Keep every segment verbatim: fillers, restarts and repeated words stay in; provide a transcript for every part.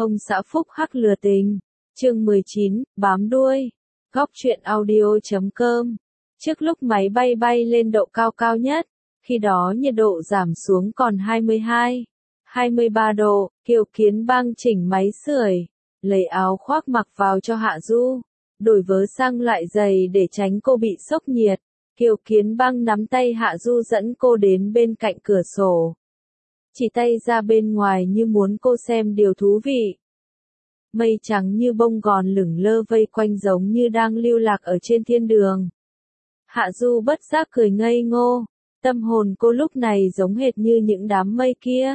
Ông xã phúc hắc lừa tình. Chương mười chín, bám đuôi. Góc truyện audio chấm com. Trước lúc máy bay bay lên độ cao cao nhất, khi đó nhiệt độ giảm xuống còn hai mươi hai, hai mươi ba độ, Kiều Kiến Bang chỉnh máy sưởi, lấy áo khoác mặc vào cho Hạ Du, đổi vớ sang loại giày để tránh cô bị sốc nhiệt. Kiều Kiến Bang nắm tay Hạ Du dẫn cô đến bên cạnh cửa sổ, chỉ tay ra bên ngoài như muốn cô xem điều thú vị. Mây trắng như bông gòn lửng lơ vây quanh giống như đang lưu lạc ở trên thiên đường. Hạ Du bất giác cười ngây ngô, tâm hồn cô lúc này giống hệt như những đám mây kia.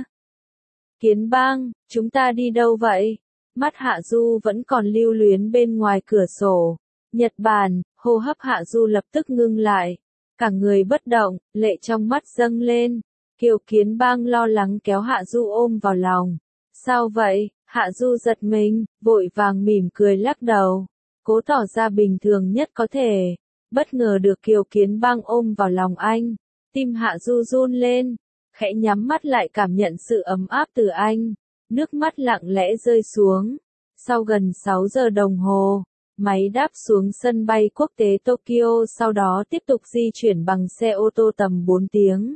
Kiến Bang, chúng ta đi đâu vậy? Mắt Hạ Du vẫn còn lưu luyến bên ngoài cửa sổ. Nhật Bản, hô hấp Hạ Du lập tức ngưng lại. Cả người bất động, lệ trong mắt dâng lên. Kiều Kiến Bang lo lắng kéo Hạ Du ôm vào lòng. Sao vậy? Hạ Du giật mình, vội vàng mỉm cười lắc đầu. Cố tỏ ra bình thường nhất có thể. Bất ngờ được Kiều Kiến Bang ôm vào lòng anh. Tim Hạ Du run lên. Khẽ nhắm mắt lại cảm nhận sự ấm áp từ anh. Nước mắt lặng lẽ rơi xuống. Sau gần sáu giờ đồng hồ, máy đáp xuống sân bay quốc tế Tokyo, sau đó tiếp tục di chuyển bằng xe ô tô tầm bốn tiếng.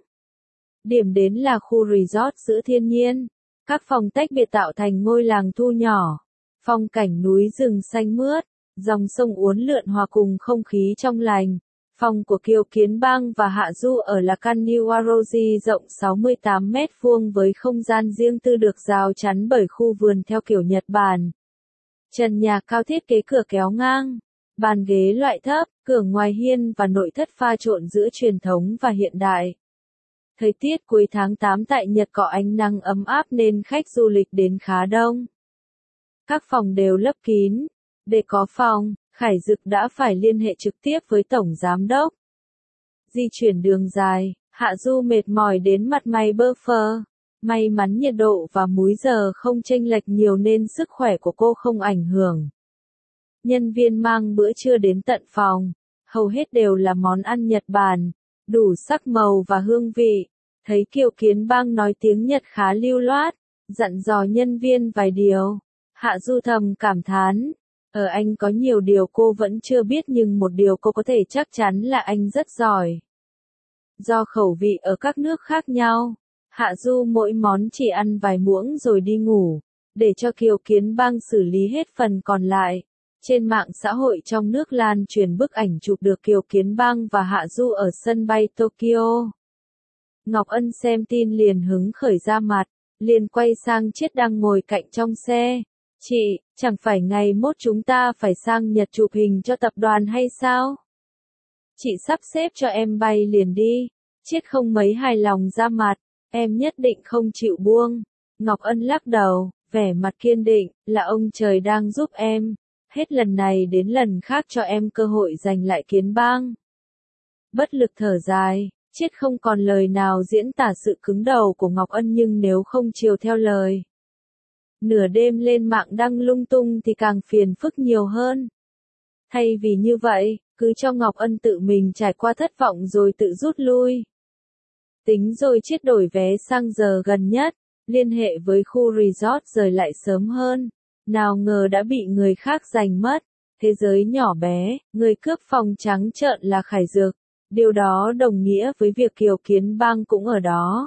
Điểm đến là khu resort giữa thiên nhiên. Các phòng tách biệt tạo thành ngôi làng thu nhỏ. Phong cảnh núi rừng xanh mướt, dòng sông uốn lượn hòa cùng không khí trong lành. Phòng của Kiều Kiến Bang và Hạ Du ở là căn Niwaroji rộng sáu mươi tám mét vuông với không gian riêng tư được rào chắn bởi khu vườn theo kiểu Nhật Bản. Trần nhà cao thiết kế cửa kéo ngang, bàn ghế loại thấp, cửa ngoài hiên và nội thất pha trộn giữa truyền thống và hiện đại. Thời tiết cuối tháng tám tại Nhật có ánh nắng ấm áp nên khách du lịch đến khá đông. Các phòng đều lấp kín. Để có phòng, Khải Dực đã phải liên hệ trực tiếp với Tổng Giám đốc. Di chuyển đường dài, Hạ Du mệt mỏi đến mặt mày bơ phơ. May mắn nhiệt độ và múi giờ không chênh lệch nhiều nên sức khỏe của cô không ảnh hưởng. Nhân viên mang bữa trưa đến tận phòng. Hầu hết đều là món ăn Nhật Bản, đủ sắc màu và hương vị. Thấy Kiều Kiến Bang nói tiếng Nhật khá lưu loát, dặn dò nhân viên vài điều. Hạ Du thầm cảm thán. Ở anh có nhiều điều cô vẫn chưa biết nhưng một điều cô có thể chắc chắn là anh rất giỏi. Do khẩu vị ở các nước khác nhau, Hạ Du mỗi món chỉ ăn vài muỗng rồi đi ngủ, để cho Kiều Kiến Bang xử lý hết phần còn lại. Trên mạng xã hội trong nước lan truyền bức ảnh chụp được Kiều Kiến Bang và Hạ Du ở sân bay Tokyo. Ngọc Ân xem tin liền hứng khởi ra mặt, liền quay sang Chiết đang ngồi cạnh trong xe. Chị, chẳng phải ngày mốt chúng ta phải sang Nhật chụp hình cho tập đoàn hay sao? Chị sắp xếp cho em bay liền đi. Chiết không mấy hài lòng ra mặt, em nhất định không chịu buông. Ngọc Ân lắc đầu, vẻ mặt kiên định, là ông trời đang giúp em. Hết lần này đến lần khác cho em cơ hội giành lại Kiến Bang. Bất lực thở dài, Chiết không còn lời nào diễn tả sự cứng đầu của Ngọc Ân nhưng nếu không chiều theo lời. Nửa đêm lên mạng đăng lung tung thì càng phiền phức nhiều hơn. Thay vì như vậy, cứ cho Ngọc Ân tự mình trải qua thất vọng rồi tự rút lui. Tính rồi Chiết đổi vé sang giờ gần nhất, liên hệ với khu resort rời lại sớm hơn. Nào ngờ đã bị người khác giành mất. Thế giới nhỏ bé, người cướp phòng trắng trợn là Khải Dực. Điều đó đồng nghĩa với việc Kiều Kiến Bang cũng ở đó.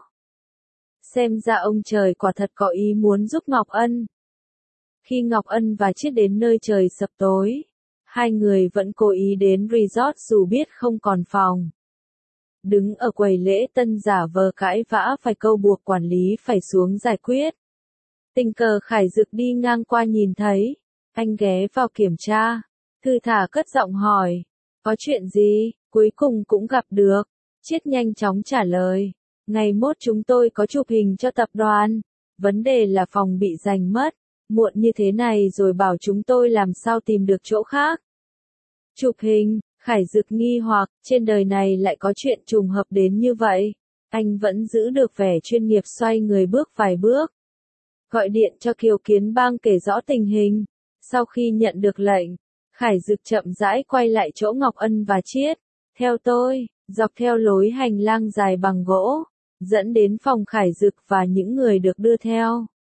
Xem ra ông trời quả thật có ý muốn giúp Ngọc Ân. Khi Ngọc Ân và Chiết đến nơi trời sập tối, hai người vẫn cố ý đến resort dù biết không còn phòng. Đứng ở quầy lễ tân giả vờ cãi vã phải câu buộc quản lý phải xuống giải quyết. Tình cờ Khải Dực đi ngang qua nhìn thấy, anh ghé vào kiểm tra, thư thả cất giọng hỏi, có chuyện gì, cuối cùng cũng gặp được. Chiết nhanh chóng trả lời, ngày mốt chúng tôi có chụp hình cho tập đoàn, vấn đề là phòng bị giành mất, muộn như thế này rồi bảo chúng tôi làm sao tìm được chỗ khác. Chụp hình, Khải Dực nghi hoặc, trên đời này lại có chuyện trùng hợp đến như vậy. Anh vẫn giữ được vẻ chuyên nghiệp xoay người bước vài bước. Gọi điện cho Kiều Kiến Bang kể rõ tình hình. Sau khi nhận được lệnh, Khải Dực chậm rãi quay lại chỗ Ngọc Ân và Chiết. Theo tôi, dọc theo lối hành lang dài bằng gỗ, dẫn đến phòng Khải Dực và những người được đưa theo.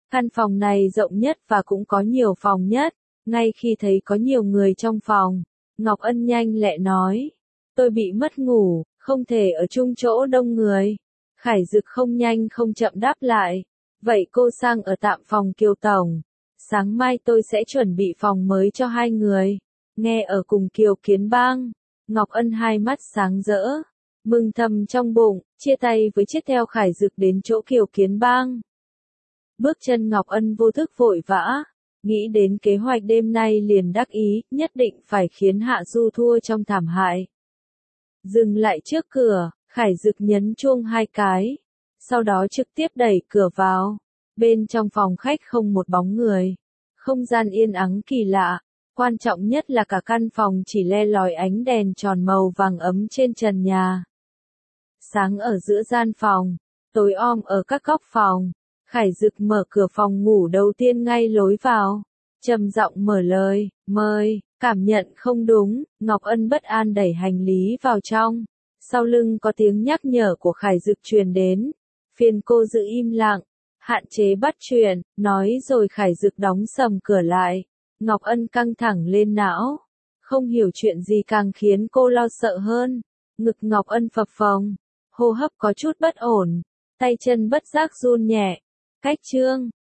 Căn phòng này rộng nhất và cũng có nhiều phòng nhất. Ngay khi thấy có nhiều người trong phòng, Ngọc Ân nhanh lẹ nói. Tôi bị mất ngủ, không thể ở chung chỗ đông người. Khải Dực không nhanh không chậm đáp lại. Vậy cô sang ở tạm phòng Kiều Tổng. Sáng mai tôi sẽ chuẩn bị phòng mới cho hai người. Nghe ở cùng Kiều Kiến Bang. Ngọc Ân hai mắt sáng rỡ. Mừng thầm trong bụng, chia tay với chiếc theo Khải Dực đến chỗ Kiều Kiến Bang. Bước chân Ngọc Ân vô thức vội vã. Nghĩ đến kế hoạch đêm nay liền đắc ý, nhất định phải khiến Hạ Du thua trong thảm hại. Dừng lại trước cửa, Khải Dực nhấn chuông hai cái. Sau đó trực tiếp đẩy cửa vào. Bên trong phòng khách không một bóng người. Không gian yên ắng kỳ lạ. Quan trọng nhất là cả căn phòng chỉ le lói ánh đèn tròn màu vàng ấm trên trần nhà. Sáng ở giữa gian phòng, tối om ở các góc phòng. Khải Dực mở cửa phòng ngủ đầu tiên ngay lối vào. Trầm giọng mở lời, mời, cảm nhận không đúng, Ngọc Ân bất an đẩy hành lý vào trong. Sau lưng có tiếng nhắc nhở của Khải Dực truyền đến. Phiền cô giữ im lặng, hạn chế bắt chuyện, nói rồi Khải Dực đóng sầm cửa lại. Ngọc Ân căng thẳng lên não. Không hiểu chuyện gì càng khiến cô lo sợ hơn. Ngực Ngọc Ân phập phồng, hô hấp có chút bất ổn, tay chân bất giác run nhẹ. Cách chương